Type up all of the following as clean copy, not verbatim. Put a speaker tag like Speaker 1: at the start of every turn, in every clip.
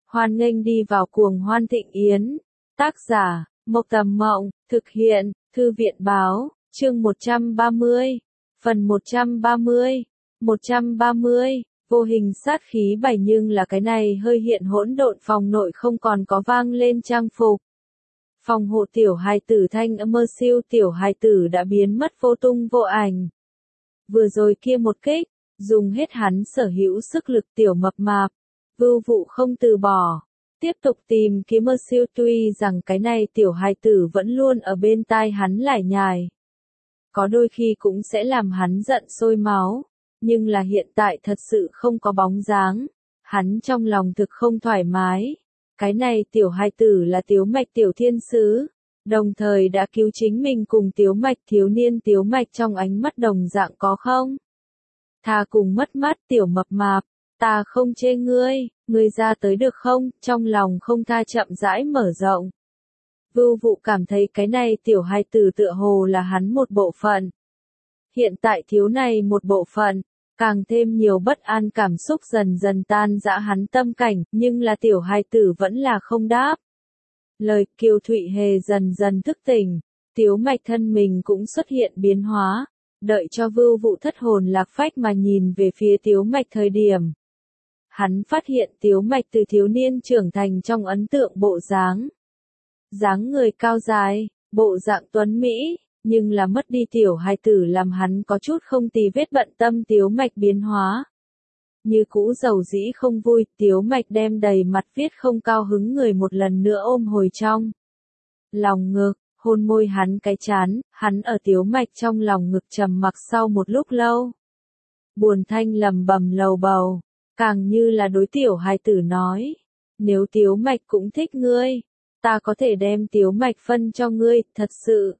Speaker 1: Hoan nghênh đi vào cuồng hoan thịnh yến. Tác giả, Mộc Tầm Mộng, thực hiện, Thư viện Báo, chương 130, phần 130, 130, vô hình sát khí bảy nhưng là cái này hơi hiện hỗn độn phòng nội không còn có vang lên trang phục. Phòng hộ tiểu hài tử thanh âm mơ siêu tiểu hài tử đã biến mất vô tung vô ảnh. Vừa rồi kia một kích, dùng hết hắn sở hữu sức lực tiểu mập mạp, Vưu Vụ không từ bỏ, tiếp tục tìm kiếm mơ siêu tuy rằng cái này tiểu hài tử vẫn luôn ở bên tai hắn lải nhải. Có đôi khi cũng sẽ làm hắn giận sôi máu, nhưng là hiện tại thật sự không có bóng dáng, hắn trong lòng thực không thoải mái. Cái này tiểu hài tử là Tiếu Mạch tiểu thiên sứ, đồng thời đã cứu chính mình cùng Tiếu Mạch thiếu niên Tiếu Mạch trong ánh mắt đồng dạng có không? Thà cùng mất mát tiểu mập mạp, ta không chê ngươi, ngươi ra tới được không? Trong lòng không tha chậm rãi mở rộng. Vưu Vụ cảm thấy cái này tiểu hài tử tựa hồ là hắn một bộ phận. Hiện tại thiếu này một bộ phận, càng thêm nhiều bất an cảm xúc dần dần tan rã hắn tâm cảnh, nhưng là tiểu hài tử vẫn là không đáp. Lời Kiều Thụy Hề dần dần thức tỉnh, Tiếu Mạch thân mình cũng xuất hiện biến hóa, đợi cho Vưu Vụ thất hồn lạc phách mà nhìn về phía Tiếu Mạch thời điểm. Hắn phát hiện Tiếu Mạch từ thiếu niên trưởng thành trong ấn tượng bộ dáng. Dáng người cao dài, bộ dạng tuấn Mỹ, nhưng là mất đi tiểu hài tử làm hắn có chút không tì vết bận tâm Tiếu Mạch biến hóa. Như cũ dầu dĩ không vui, Tiếu Mạch đem đầy mặt viết không cao hứng người một lần nữa ôm hồi trong lòng ngực, hôn môi hắn cái chán, hắn ở Tiếu Mạch trong lòng ngực trầm mặc sau một lúc lâu. Buồn thanh lầm bầm lầu bầu, càng như là đối tiểu hài tử nói, nếu Tiếu Mạch cũng thích ngươi, ta có thể đem Tiếu Mạch phân cho ngươi, thật sự.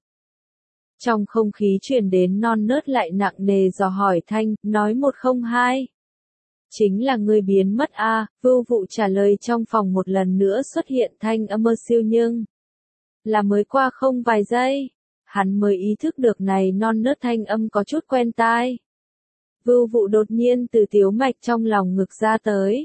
Speaker 1: Trong không khí truyền đến non nớt lại nặng nề dò hỏi thanh, nói 102. Chính là ngươi biến mất a. Vưu Vụ trả lời trong phòng một lần nữa xuất hiện thanh âm mơ siêu nhưng là mới qua không vài giây, hắn mới ý thức được này non nớt thanh âm có chút quen tai. Vưu Vụ đột nhiên từ Tiếu Mạch trong lòng ngực ra tới.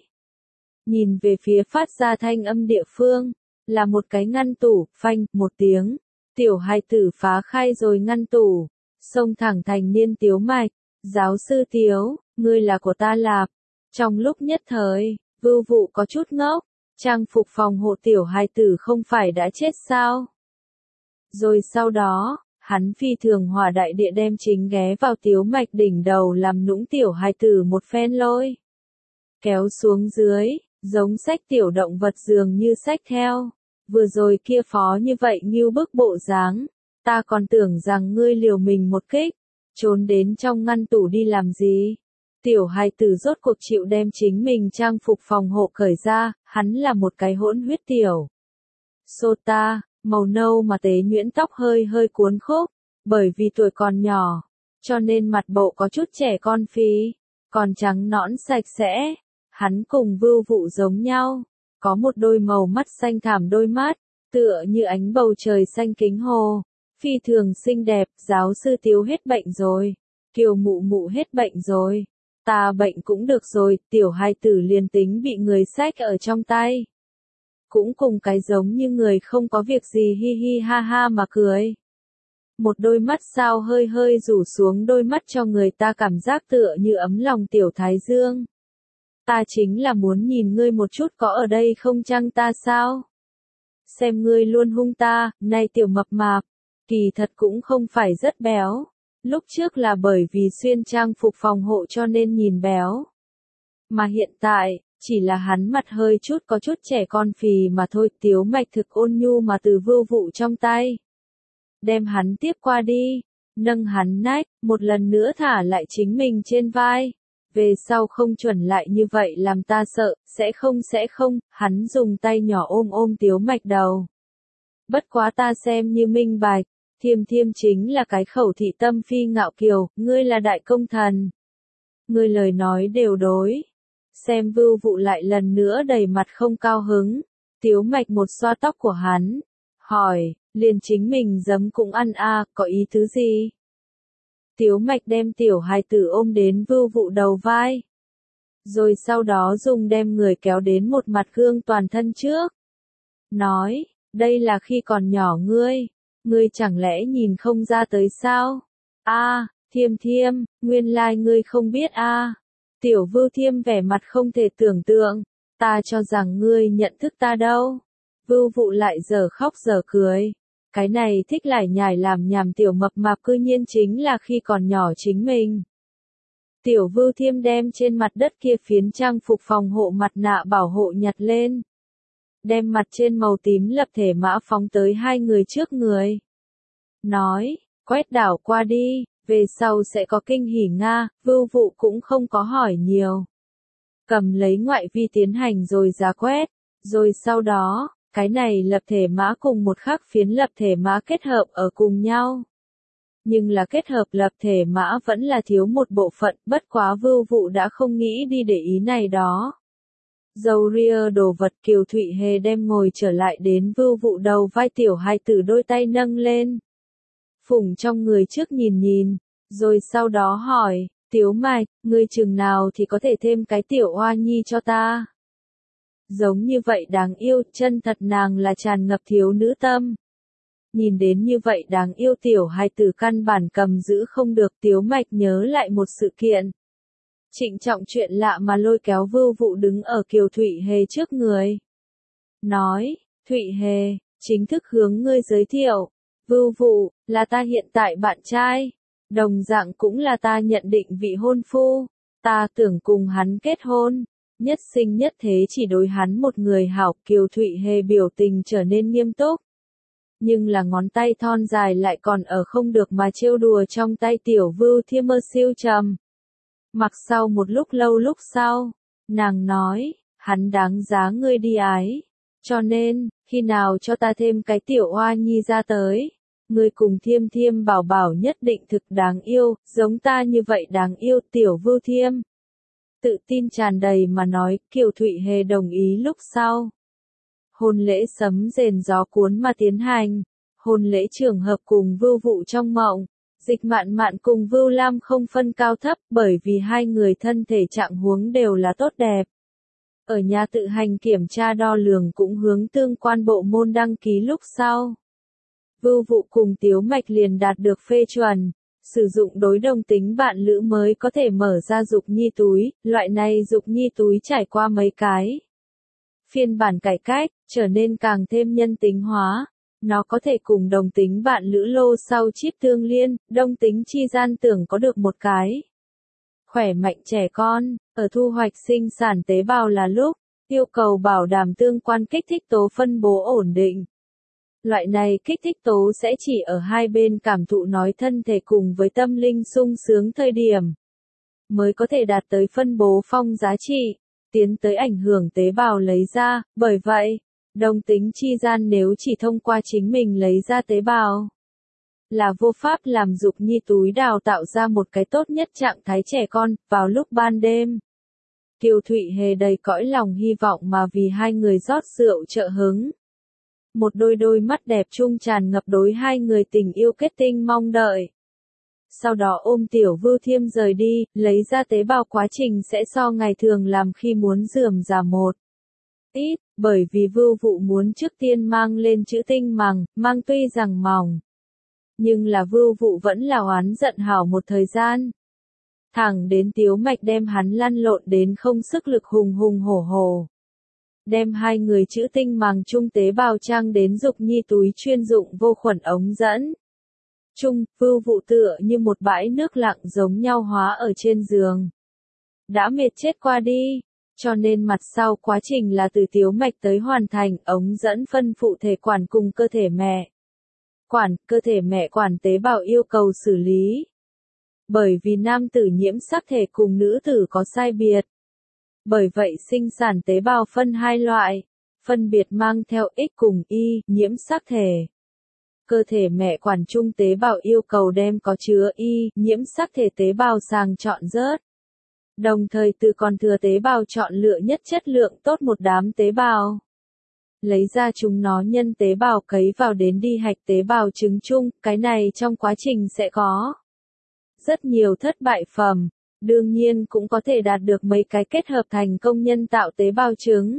Speaker 1: Nhìn về phía phát ra thanh âm địa phương, là một cái ngăn tủ, phanh, một tiếng. Tiểu hài tử phá khai rồi ngăn tủ, xông thẳng thành niên Tiếu Mạch, giáo sư Tiếu, ngươi là của ta lạp. Trong lúc nhất thời, Vưu Vụ có chút ngốc, trang phục phòng hộ tiểu hài tử không phải đã chết sao? Rồi sau đó, hắn phi thường hỏa đại địa đem chính ghé vào Tiếu Mạch đỉnh đầu làm nũng tiểu hài tử một phen lôi. Kéo xuống dưới, giống xách tiểu động vật dường như xách theo. Vừa rồi kia phó như vậy nghiêu bức bộ dáng, ta còn tưởng rằng ngươi liều mình một kích, trốn đến trong ngăn tủ đi làm gì. Tiểu hài tử rốt cuộc chịu đem chính mình trang phục phòng hộ cởi ra, hắn là một cái hỗn huyết tiểu. Sota, màu nâu mà tế nhuyễn tóc hơi hơi cuốn khúc, bởi vì tuổi còn nhỏ, cho nên mặt bộ có chút trẻ con phí, còn trắng nõn sạch sẽ. Hắn cùng Vưu Vụ giống nhau. Có một đôi màu mắt xanh thẳm đôi mắt, tựa như ánh bầu trời xanh kính hồ, phi thường xinh đẹp. Giáo sư Tiếu hết bệnh rồi, Kiều mụ mụ hết bệnh rồi, ta bệnh cũng được rồi. Tiểu hài tử liền tính bị người xách ở trong tay, cũng cùng cái giống như người không có việc gì hi hi ha ha mà cười. Một đôi mắt sao hơi hơi rủ xuống đôi mắt cho người ta cảm giác tựa như ấm lòng tiểu thái dương. Ta chính là muốn nhìn ngươi một chút có ở đây không chăng ta sao? Xem ngươi luôn hung ta, này tiểu mập mạp, kỳ thật cũng không phải rất béo. Lúc trước là bởi vì xuyên trang phục phòng hộ cho nên nhìn béo. Mà hiện tại, chỉ là hắn mặt hơi chút có chút trẻ con phì mà thôi. Tiếu Mạch thực ôn nhu mà từ Vưu Vụ trong tay. Đem hắn tiếp qua đi, nâng hắn nách, một lần nữa thả lại chính mình trên vai. Về sau không chuẩn lại như vậy làm ta sợ, sẽ không, hắn dùng tay nhỏ ôm Tiếu Mạch đầu. Bất quá ta xem như minh bạch, Thiêm Thiêm chính là cái khẩu thị tâm phi ngạo kiều, ngươi là đại công thần. Ngươi lời nói đều đối. Xem Vưu Vụ lại lần nữa đầy mặt không cao hứng, Tiếu Mạch một xoa tóc của hắn, hỏi, liền chính mình giấm cũng ăn a, có ý tứ gì? Tiếu Mạch đem tiểu hài tử ôm đến Vưu Vụ đầu vai. Rồi sau đó dùng đem người kéo đến một mặt gương toàn thân trước. Nói, đây là khi còn nhỏ ngươi chẳng lẽ nhìn không ra tới sao? Thiêm Thiêm, nguyên lai ngươi không biết Tiểu Vưu Thiêm vẻ mặt không thể tưởng tượng, ta cho rằng ngươi nhận thức ta đâu. Vưu Vụ lại giờ khóc giờ cười. Cái này thích lải nhải làm nhảm tiểu mập mạp cư nhiên chính là khi còn nhỏ chính mình. Tiểu Vưu Thiêm đem trên mặt đất kia phiến trang phục phòng hộ mặt nạ bảo hộ nhặt lên. Đem mặt trên màu tím lập thể mã phóng tới hai người trước người. Nói, quét đảo qua đi, về sau sẽ có kinh hỉ Nga, Vưu Vụ cũng không có hỏi nhiều. Cầm lấy ngoại vi tiến hành rồi giá quét, rồi sau đó, cái này lập thể mã cùng một khắc phiến lập thể mã kết hợp ở cùng nhau. Nhưng là kết hợp lập thể mã vẫn là thiếu một bộ phận, bất quá Vưu Vụ đã không nghĩ đi để ý này đó. Dầu ria đồ vật Kiều Thụy Hề đem ngồi trở lại đến Vưu Vụ đầu vai tiểu hài tử đôi tay nâng lên. Phủng trong người trước nhìn nhìn, rồi sau đó hỏi, Tiếu Mạch, ngươi chừng nào thì có thể thêm cái tiểu oa nhi cho ta. Giống như vậy đáng yêu, chân thật nàng là tràn ngập thiếu nữ tâm. Nhìn đến như vậy đáng yêu tiểu hài tử căn bản cầm giữ không được. Tiếu Mạch nhớ lại một sự kiện. Trịnh trọng chuyện lạ mà lôi kéo Vưu Vụ đứng ở Kiều Thụy Hề trước người. Nói, Thụy Hề, chính thức hướng ngươi giới thiệu. Vưu Vụ, là ta hiện tại bạn trai. Đồng dạng cũng là ta nhận định vị hôn phu. Ta tưởng cùng hắn kết hôn. Nhất sinh nhất thế chỉ đối hắn một người hảo. Kiều Thụy Hề biểu tình trở nên nghiêm túc. Nhưng là ngón tay thon dài lại còn ở không được mà trêu đùa trong tay tiểu Vưu Thiêm mơ siêu trầm. Mặc sau một lúc lâu lúc sau, nàng nói, hắn đáng giá ngươi đi ái. Cho nên, khi nào cho ta thêm cái tiểu oa nhi ra tới, ngươi cùng Thiêm Thiêm bảo bảo nhất định thực đáng yêu, giống ta như vậy đáng yêu. Tiểu Vưu Thiêm tự tin tràn đầy mà nói. Kiều Thụy Hề đồng ý lúc sau. Hôn lễ sấm rền gió cuốn mà tiến hành. Hôn lễ trường hợp cùng Vưu Vụ trong mộng. Dịch Mạn Mạn cùng Vưu Lam không phân cao thấp, bởi vì hai người thân thể trạng huống đều là tốt đẹp. Ở nhà tự hành kiểm tra đo lường cũng hướng tương quan bộ môn đăng ký lúc sau. Vưu Vụ cùng Tiếu Mạch liền đạt được phê chuẩn. Sử dụng đối đồng tính bạn lữ mới có thể mở ra dục nhi túi. Loại này dục nhi túi trải qua mấy cái phiên bản cải cách, trở nên càng thêm nhân tính hóa. Nó có thể cùng đồng tính bạn lữ lô sau chip tương liên, đồng tính chi gian tưởng có được một cái khỏe mạnh trẻ con, ở thu hoạch sinh sản tế bào là lúc, yêu cầu bảo đảm tương quan kích thích tố phân bố ổn định. Loại này kích thích tố sẽ chỉ ở hai bên cảm thụ nói thân thể cùng với tâm linh sung sướng thời điểm, mới có thể đạt tới phân bố phong giá trị, tiến tới ảnh hưởng tế bào lấy ra. Bởi vậy, đồng tính chi gian nếu chỉ thông qua chính mình lấy ra tế bào, là vô pháp làm dục nhi túi đào tạo ra một cái tốt nhất trạng thái trẻ con. Vào lúc ban đêm, Kiều Thụy Hề đầy cõi lòng hy vọng mà vì hai người rót rượu trợ hứng. Một đôi mắt đẹp chung tràn ngập đối hai người tình yêu kết tinh mong đợi. Sau đó ôm tiểu Vưu Thiêm rời đi, lấy ra tế bào quá trình sẽ so ngày thường làm khi muốn rườm rà một ít, bởi vì Vưu Vụ muốn trước tiên mang lên chữ tinh mang tuy rằng mỏng, nhưng là Vưu Vụ vẫn là oán giận hảo một thời gian. Thẳng đến Tiếu Mạch đem hắn lăn lộn đến không sức lực hùng hổ hổ. Đem hai người chữ tinh chung tế bào trang đến dục nhi túi chuyên dụng vô khuẩn ống dẫn. Vưu Vụ tựa như một bãi nước lặng giống nhau hóa ở trên giường. Đã mệt chết qua đi, cho nên mặt sau quá trình là từ Tiếu Mạch tới hoàn thành ống dẫn phân phụ thể quản cùng cơ thể mẹ. Cơ thể mẹ quản tế bào yêu cầu xử lý. Bởi vì nam tử nhiễm sắc thể cùng nữ tử có sai biệt. Bởi vậy sinh sản tế bào phân hai loại, phân biệt mang theo X cùng Y, nhiễm sắc thể. Cơ thể mẹ quản trung tế bào yêu cầu đem có chứa Y, nhiễm sắc thể tế bào sàng chọn rớt. Đồng thời từ còn thừa tế bào chọn lựa nhất chất lượng tốt một đám tế bào. Lấy ra chúng nó nhân tế bào cấy vào đến đi hạch tế bào trứng chung, cái này trong quá trình sẽ có rất nhiều thất bại phẩm, Đương nhiên cũng có thể đạt được mấy cái kết hợp thành công nhân tạo tế bào trứng.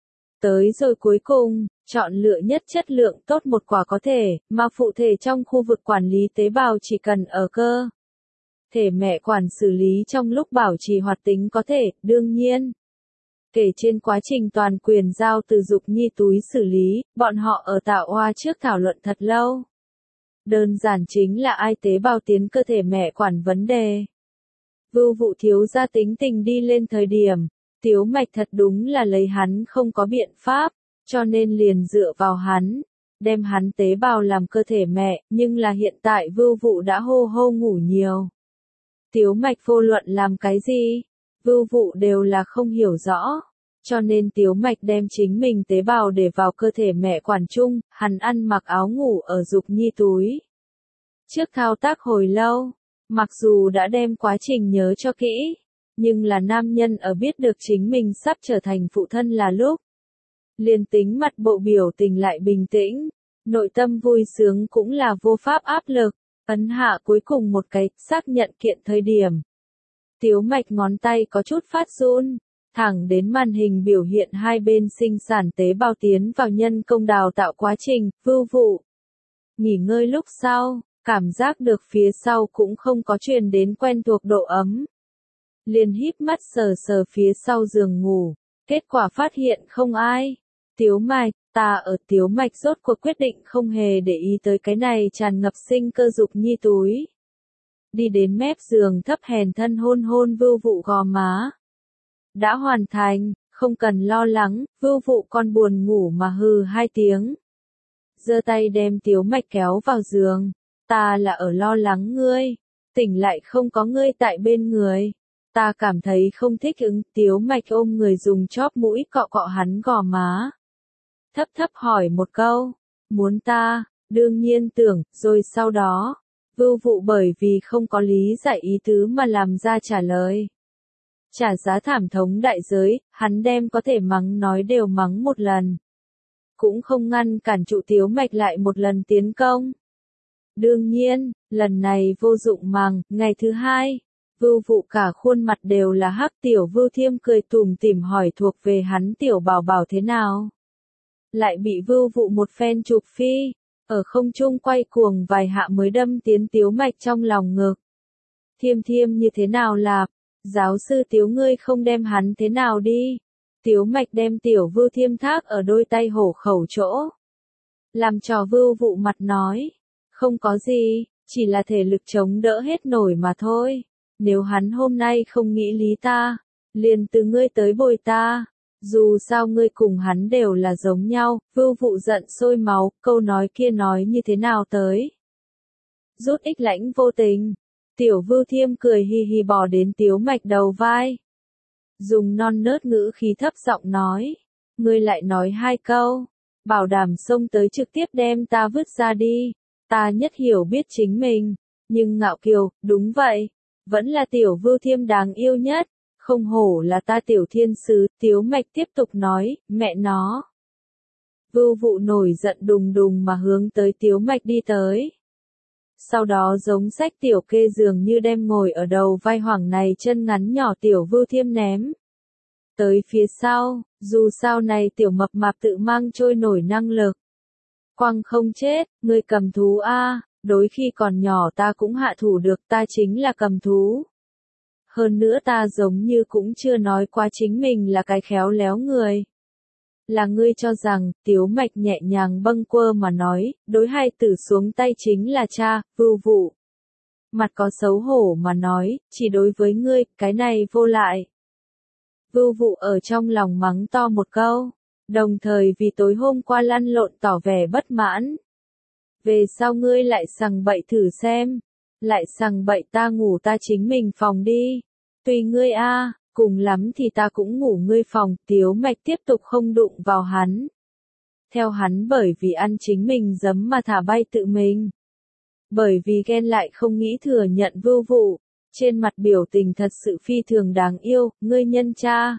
Speaker 1: Tới rồi cuối cùng, chọn lựa nhất chất lượng tốt một quả có thể, mà phụ thể trong khu vực quản lý tế bào chỉ cần ở cơ thể mẹ quản xử lý trong lúc bảo trì hoạt tính có thể, đương nhiên. Kể trên quá trình toàn quyền giao từ dục nhi túi xử lý, bọn họ ở tạo oa trước thảo luận thật lâu. Đơn giản chính là ai tế bào tiến cơ thể mẹ quản vấn đề. Vưu Vụ thiếu gia tính tình đi lên thời điểm, Tiếu Mạch thật đúng là lấy hắn không có biện pháp, cho nên liền dựa vào hắn, đem hắn tế bào làm cơ thể mẹ, nhưng là hiện tại Vưu Vụ đã hô hô ngủ nhiều. Tiếu Mạch vô luận làm cái gì, Vưu Vụ đều là không hiểu rõ, cho nên Tiếu Mạch đem chính mình tế bào để vào cơ thể mẹ quản chung, hắn ăn mặc áo ngủ ở dục nhi túi. Trước thao tác hồi lâu, mặc dù đã đem quá trình nhớ cho kỹ, nhưng là nam nhân ở biết được chính mình sắp trở thành phụ thân là lúc. Liền tính mặt bộ biểu tình lại bình tĩnh, nội tâm vui sướng cũng là vô pháp áp lực, ấn hạ cuối cùng một cái xác nhận kiện thời điểm. Tiếu Mạch ngón tay có chút phát run, thẳng đến màn hình biểu hiện hai bên sinh sản tế bào tiến vào nhân công đào tạo quá trình, Vưu Vụ. Nghỉ ngơi lúc sau, cảm giác được phía sau cũng không có truyền đến quen thuộc độ ấm. Liền híp mắt sờ sờ phía sau giường ngủ, kết quả phát hiện không ai. Tiếu Mạch, ta ở Tiếu Mạch rốt cuộc quyết định không hề để ý tới cái này tràn ngập sinh cơ dục nhi túi. Đi đến mép giường thấp hèn thân hôn hôn Vưu Vụ gò má. Đã hoàn thành, không cần lo lắng, Vưu Vụ còn buồn ngủ mà hừ hai tiếng. Giơ tay đem Tiếu Mạch kéo vào giường, ta là ở lo lắng ngươi, tỉnh lại không có ngươi tại bên người. Ta cảm thấy không thích ứng, Tiếu Mạch ôm người dùng chóp mũi cọ cọ hắn gò má. Thấp thấp hỏi một câu, muốn ta, đương nhiên tưởng, rồi sau đó, Vưu Vụ bởi vì không có lý giải ý tứ mà làm ra trả lời. Trả giá thảm thống đại giới, hắn đem có thể mắng nói đều mắng một lần. Cũng không ngăn cản trụ Tiếu Mạch lại một lần tiến công. Đương nhiên, lần này vô dụng màng, ngày thứ hai. Vưu Vụ cả khuôn mặt đều là hắc, tiểu Vưu Thiêm cười tủm tỉm hỏi thuộc về hắn tiểu bảo bảo thế nào. Lại bị Vưu Vụ một phen chụp phi, ở không trung quay cuồng vài hạ mới đâm tiến Tiếu Mạch trong lòng ngực. Thiêm Thiêm như thế nào lạp, giáo sư Tiếu ngươi không đem hắn thế nào đi. Tiếu Mạch đem tiểu Vưu Thiêm thác ở đôi tay hổ khẩu chỗ. Làm trò Vưu Vụ mặt nói, không có gì, chỉ là thể lực chống đỡ hết nổi mà thôi. Nếu hắn hôm nay không nghĩ lý ta, liền từ ngươi tới bồi ta. Dù sao ngươi cùng hắn đều là giống nhau, Vưu Vụ giận sôi máu, câu nói kia nói như thế nào tới. Rút ích lãnh vô tình, tiểu Vưu Thiêm cười hi hi bò đến Tiếu Mạch đầu vai. Dùng non nớt ngữ khí thấp giọng nói, ngươi lại nói hai câu, bảo đảm xông tới trực tiếp đem ta vứt ra đi. Ta nhất hiểu biết chính mình, nhưng ngạo kiều, đúng vậy. Vẫn là tiểu Vưu Thiêm đáng yêu nhất, không hổ là ta tiểu thiên sứ, Tiếu Mạch tiếp tục nói, mẹ nó. Vưu Vụ nổi giận đùng đùng mà hướng tới Tiếu Mạch đi tới. Sau đó giống sách tiểu kê dường như đem ngồi ở đầu vai hoảng này chân ngắn nhỏ tiểu Vưu Thiêm ném. Tới phía sau, dù sao này tiểu mập mạp tự mang trôi nổi năng lực. Quăng không chết, ngươi cầm thú a. Đối khi còn nhỏ ta cũng hạ thủ được, ta chính là cầm thú. Hơn nữa ta giống như cũng chưa nói qua chính mình là cái khéo léo người. Là ngươi cho rằng, Tiếu Mạch nhẹ nhàng bâng quơ mà nói, đối hai tử xuống tay chính là cha, Vưu Vụ. Mặt có xấu hổ mà nói, chỉ đối với ngươi, cái này vô lại. Vưu Vụ ở trong lòng mắng to một câu, đồng thời vì tối hôm qua lăn lộn tỏ vẻ bất mãn. Về sau ngươi lại sằng bậy thử xem, lại sằng bậy ta ngủ ta chính mình phòng đi, tùy ngươi a, cùng lắm thì ta cũng ngủ ngươi phòng. Tiếu Mạch tiếp tục không đụng vào hắn. Theo hắn bởi vì ăn chính mình giấm mà thả bay tự mình. Bởi vì ghen lại không nghĩ thừa nhận Vưu Vụ, trên mặt biểu tình thật sự phi thường đáng yêu, ngươi nhân cha.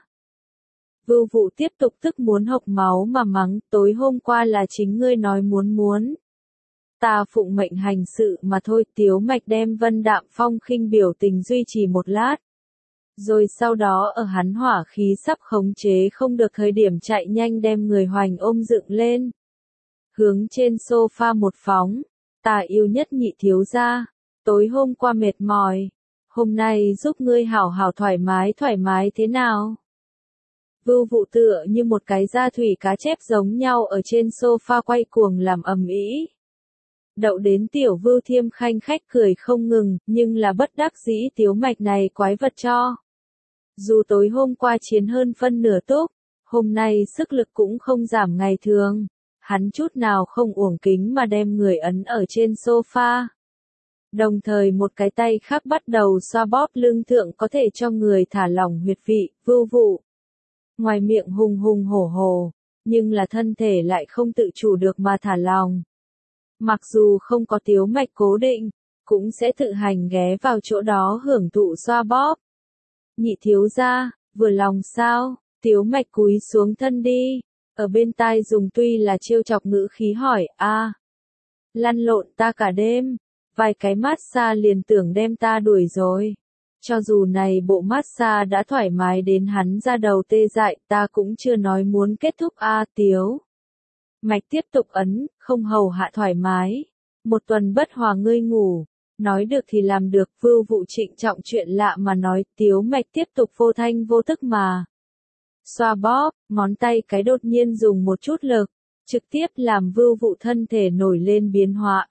Speaker 1: Vưu Vụ tiếp tục tức muốn hộc máu mà mắng, tối hôm qua là chính ngươi nói muốn. Ta phụng mệnh hành sự mà thôi. Tiếu Mạch đem vân đạm phong khinh biểu tình duy trì một lát. Rồi sau đó ở hắn hỏa khí sắp khống chế không được thời điểm chạy nhanh đem người Hoành ôm dựng lên. Hướng trên sofa một phóng, ta yêu nhất nhị thiếu gia, tối hôm qua mệt mỏi, hôm nay giúp ngươi hảo hảo thoải mái thế nào? Vưu Vụ tựa như một cái da thủy cá chép giống nhau ở trên sofa quay cuồng làm ầm ĩ. Đậu đến tiểu Vưu Thiêm khanh khách cười không ngừng, nhưng là bất đắc dĩ Tiếu Mạch này quái vật cho. Dù tối hôm qua chiến hơn phân nửa túc, hôm nay sức lực cũng không giảm ngày thường, hắn chút nào không uổng kính mà đem người ấn ở trên sofa. Đồng thời một cái tay khác bắt đầu xoa bóp lưng thượng có thể cho người thả lỏng huyệt vị, Vưu Vụ. Ngoài miệng hùng hùng hổ hổ, nhưng là thân thể lại không tự chủ được mà thả lòng. Mặc dù không có Tiếu Mạch cố định, cũng sẽ tự hành ghé vào chỗ đó hưởng thụ xoa bóp. Nhị thiếu gia, vừa lòng sao? Tiếu Mạch cúi xuống thân đi, ở bên tai dùng tuy là trêu chọc ngữ khí hỏi, lăn lộn ta cả đêm, vài cái massage liền tưởng đem ta đuổi rồi. Cho dù này bộ massage đã thoải mái đến hắn ra đầu tê dại, ta cũng chưa nói muốn kết thúc Tiếu Mạch tiếp tục ấn, không hầu hạ thoải mái. Một tuần bất hòa ngươi ngủ, nói được thì làm được. Vưu Vụ trịnh trọng chuyện lạ mà nói. Tiếu Mạch tiếp tục vô thanh vô tức mà xoa bóp, ngón tay cái đột nhiên dùng một chút lực, trực tiếp làm Vưu Vụ thân thể nổi lên biến hóa.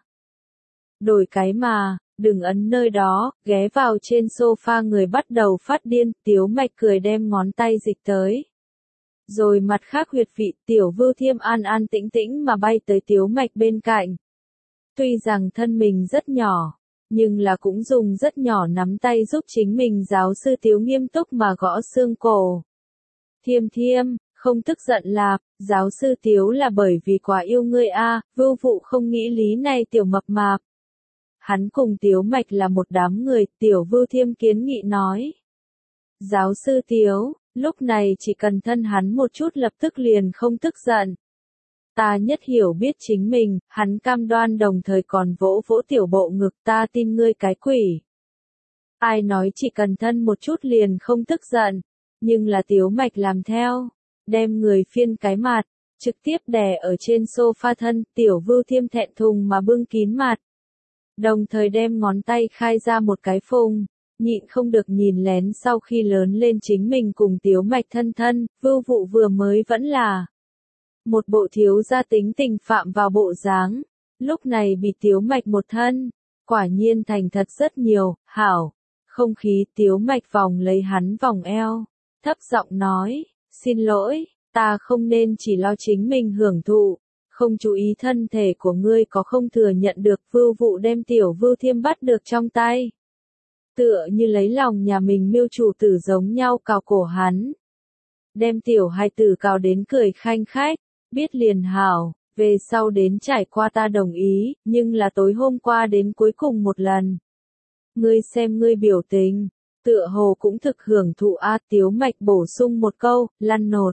Speaker 1: Đổi cái mà, đừng ấn nơi đó, ghé vào trên sofa người bắt đầu phát điên. Tiếu Mạch cười đem ngón tay dịch tới. Rồi mặt khác huyệt vị, tiểu Vưu Thiêm an an tĩnh tĩnh mà bay tới Tiếu Mạch bên cạnh. Tuy rằng thân mình rất nhỏ, nhưng là cũng dùng rất nhỏ nắm tay giúp chính mình. Giáo sư Tiếu nghiêm túc mà gõ xương cổ. Thiêm Thiêm, không tức giận lạp, giáo sư Tiếu là bởi vì quá yêu ngươi Vưu Vụ không nghĩ lý này tiểu mập mạp. Hắn cùng Tiếu Mạch là một đám người, tiểu Vưu Thiêm kiến nghị nói. Giáo sư Tiếu, lúc này chỉ cần thân hắn một chút lập tức liền không tức giận. Ta nhất hiểu biết chính mình, hắn cam đoan đồng thời còn vỗ vỗ tiểu bộ ngực. Ta tin ngươi cái quỷ. Ai nói chỉ cần thân một chút liền không tức giận, nhưng là Tiếu Mạch làm theo, đem người phiên cái mặt, trực tiếp đè ở trên sofa thân. Tiểu Vưu Thiêm thẹn thùng mà bưng kín mặt, đồng thời đem ngón tay khai ra một cái phùng, nhịn không được nhìn lén. Sau khi lớn lên chính mình cùng Tiếu Mạch thân, Vưu Vụ vừa mới vẫn là một bộ thiếu gia tính tình phạm vào bộ dáng, lúc này bị Tiếu Mạch một thân, quả nhiên thành thật rất nhiều. Hảo, không khí. Tiếu Mạch vòng lấy hắn vòng eo, thấp giọng nói, xin lỗi, ta không nên chỉ lo chính mình hưởng thụ, không chú ý thân thể của ngươi có không thừa nhận được. Vưu Vụ đem tiểu Vưu Thiêm bắt được trong tay, tựa như lấy lòng nhà mình miêu chủ tử giống nhau cào cổ hắn, đem tiểu hài tử cào đến cười khanh khách. Biết liền hảo, về sau đến trải qua ta đồng ý, nhưng là tối hôm qua đến cuối cùng một lần. Ngươi xem ngươi biểu tình, tựa hồ cũng thực hưởng thụ Tiếu Mạch bổ sung một câu, lăn nột.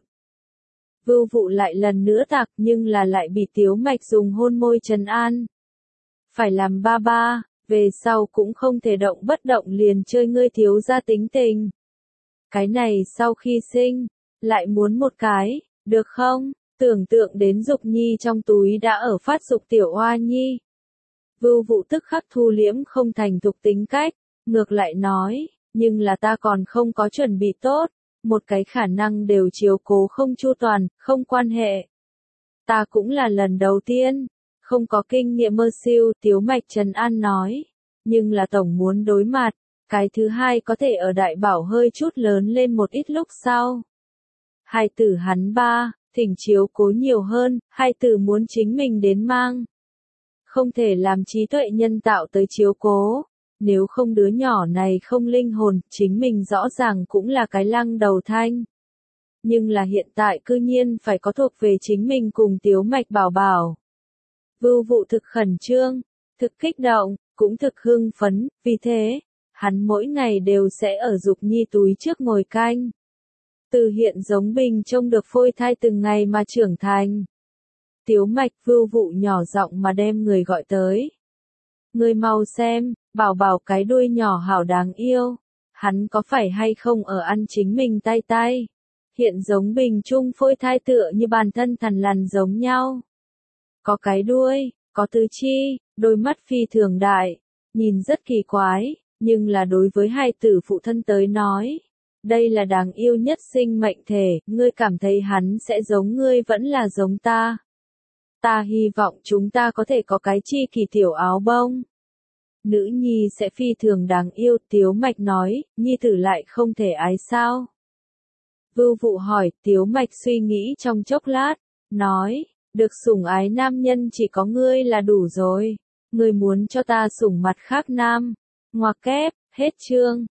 Speaker 1: Vưu Vụ lại lần nữa tạc, nhưng là lại bị Tiếu Mạch dùng hôn môi trấn an. Phải làm ba ba, về sau cũng không thể động bất động liền chơi ngươi thiếu gia tính tình. Cái này sau khi sinh, lại muốn một cái, được không? Tưởng tượng đến Dục Nhi trong túi đã ở phát dục tiểu Oa Nhi. Vưu Vụ tức khắc thu liễm không thành thục tính cách, ngược lại nói, nhưng là ta còn không có chuẩn bị tốt, một cái khả năng đều chiếu cố không chu toàn, không quan hệ. Ta cũng là lần đầu tiên, không có kinh nghiệm mơ siêu. Tiếu Mạch trấn an nói, nhưng là tổng muốn đối mặt, cái thứ hai có thể ở đại bảo hơi chút lớn lên một ít lúc sau. Hai tử hắn thỉnh chiếu cố nhiều hơn, hai tử muốn chính mình đến mang. Không thể làm trí tuệ nhân tạo tới chiếu cố, nếu không đứa nhỏ này không linh hồn, chính mình rõ ràng cũng là cái lăng đầu thanh. Nhưng là hiện tại cư nhiên phải có thuộc về chính mình cùng Tiếu Mạch bảo bảo. Vưu Vụ thực khẩn trương, thực kích động, cũng thực hưng phấn, vì thế, hắn mỗi ngày đều sẽ ở Dục Nhi túi trước ngồi canh. Từ hiện giống bình trông được phôi thai từng ngày mà trưởng thành. Tiếu Mạch. Vưu Vụ nhỏ giọng mà đem người gọi tới. Người mau xem, bảo bảo cái đuôi nhỏ hảo đáng yêu. hắn có phải hay không ở ăn chính mình tay tay. Hiện giống bình trung phôi thai tựa như bản thân thằn lằn giống nhau. Có cái đuôi, có tứ chi, đôi mắt phi thường đại, nhìn rất kỳ quái, nhưng là đối với hai tử phụ thân tới nói. Đây là đáng yêu nhất sinh mệnh thể, ngươi cảm thấy hắn sẽ giống ngươi vẫn là giống ta. Ta hy vọng chúng ta có thể có cái chi kỳ tiểu áo bông. Nữ nhi sẽ phi thường đáng yêu, Tiếu Mạch nói, nhi tử lại không thể ái sao. Vưu Vụ hỏi, Tiếu Mạch suy nghĩ trong chốc lát, nói, được sủng ái nam nhân chỉ có ngươi là đủ rồi, ngươi muốn cho ta sủng mặt khác nam. Ngoặc kép, hết chương.